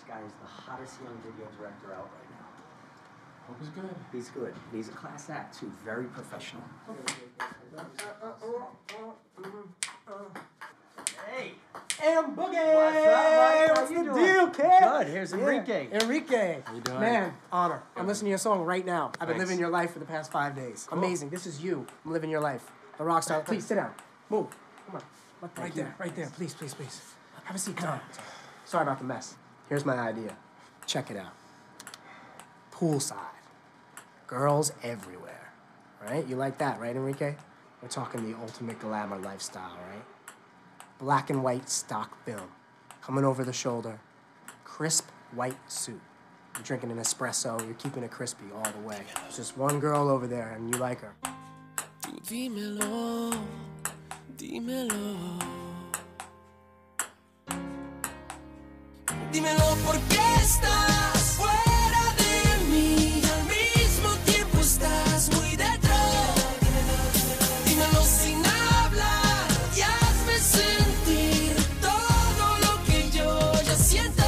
This guy is the hottest young video director out right now. Hope he's good. He's good. He's a class act, too. Very professional. Hey! And Boogie! What's up, Mike? What's How you the doing? deal, kid? Good. Here's Enrique. Yeah. Enrique. How you doing? Man, honor. I'm listening to your song right now. I've been Thanks. living your life for the past 5 days. Cool. Amazing. This is you. I'm living your life. The rock star. Please, sit down. Move. Come on. Right there. Right there. Please, please, please. Have a seat. Come on. Sorry about the mess. Here's my idea. Check it out. Poolside. Girls everywhere. Right? You like that, right, Enrique? We're talking the ultimate glamour lifestyle, right? Black and white stock film. Coming over the shoulder. Crisp white suit. You're drinking an espresso. You're keeping it crispy all the way. There's just one girl over there, and you like her. Tú dímelo, dímelo. Dímelo por qué estás fuera de mí. Al mismo tiempo estás muy dentro. Dímelo sin hablar y hazme sentir todo lo que yo ya siento.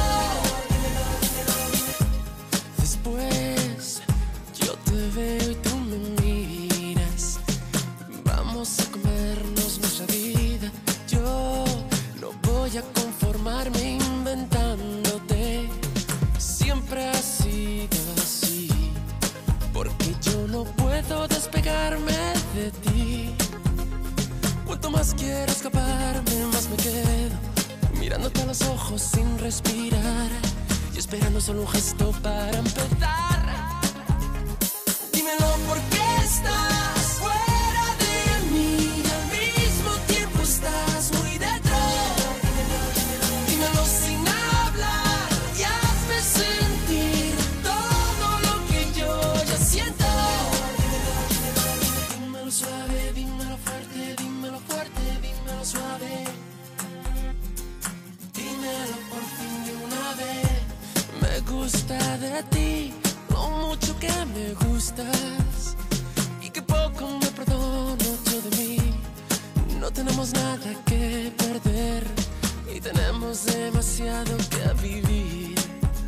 Después yo te veo y tú me miras. Vamos a comernos nuestra vida. Yo no voy a conformarme inventándote. Siempre ha sido así. Porque yo no puedo despegarme de ti. Cuanto más quiero escaparme, más me quedo mirándote a los ojos sin respirar y esperando solo un gesto para empezar. Dímelo por qué estás fuera de mí. Al mismo tiempo estás muy dentro. Dímelo sin hablar y hazme sentir todo lo que yo ya siento. Dímelo suave, dímelo fuerte, dímelo fuerte, dímelo suave. Dímelo por fin de una vez. Me gusta de ti lo mucho que me gustas y que poco me perdono yo de mí. No tenemos nada que perder y tenemos demasiado que vivir.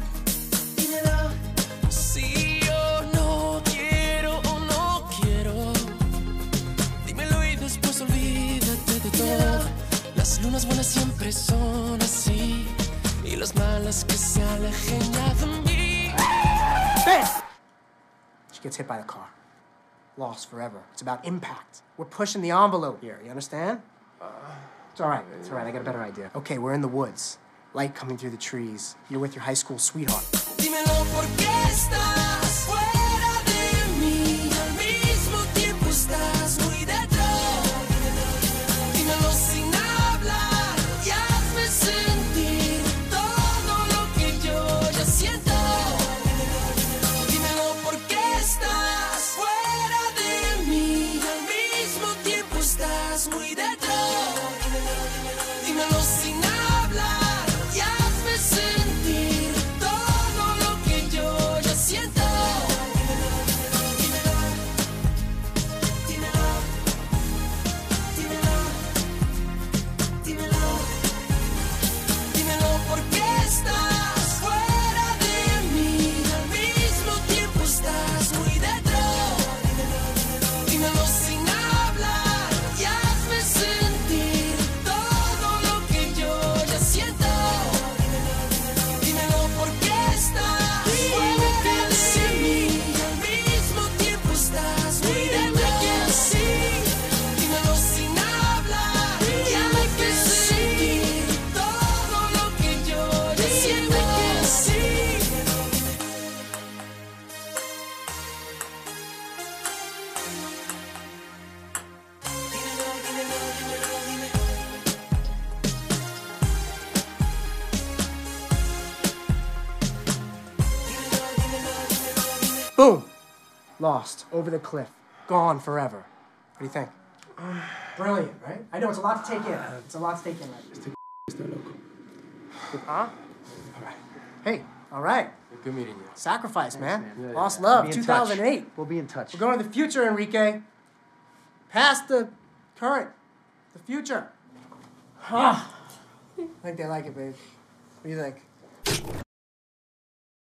Dímelo si yo no quiero o no quiero. Dímelo y después olvídate de todo. Las lunas buenas siempre son así y las malas que se alejen ya de mí. Bam! She gets hit by the car. Lost forever. It's about impact. We're pushing the envelope here. You understand? It's all right. It's all right. I got a better idea. Okay, we're in the woods. Light coming through the trees. You're with your high school sweetheart. Dímelo por qué estás fuera de mí. Al mismo tiempo estás muy dentro. Dímelo sin hablar y hazme sentir todo lo que yo ya siento. Dímelo por qué estás fuera de mí. Al mismo tiempo estás muy dentro. Dímelo sin hablar y hazme sentir todo lo que yo ya siento. Dímelo, dímelo, dímelo, dímelo, dímelo por qué estás fuera de mí. Al mismo tiempo estás muy dentro. Dímelo sin hablar y hazme sentir todo lo que yo ya siento. Dímelo por qué estás fuera de mí. Al mismo tiempo estás muy dentro. Dímelo sin hablar y hazme sentir todo lo que yo ya siento. Boom! Lost. Over the cliff. Gone forever. What do you think? Brilliant, right? I know it's a lot to take in. It's a lot to take in. Huh? All right. Hey, all right. Good meeting you. Sacrifice, man. Yeah, Lost yeah. love, Be in touch. 2008. We'll be in touch. We're going to the future, Enrique. Past the current. The future. I think they like it, babe. What do you think?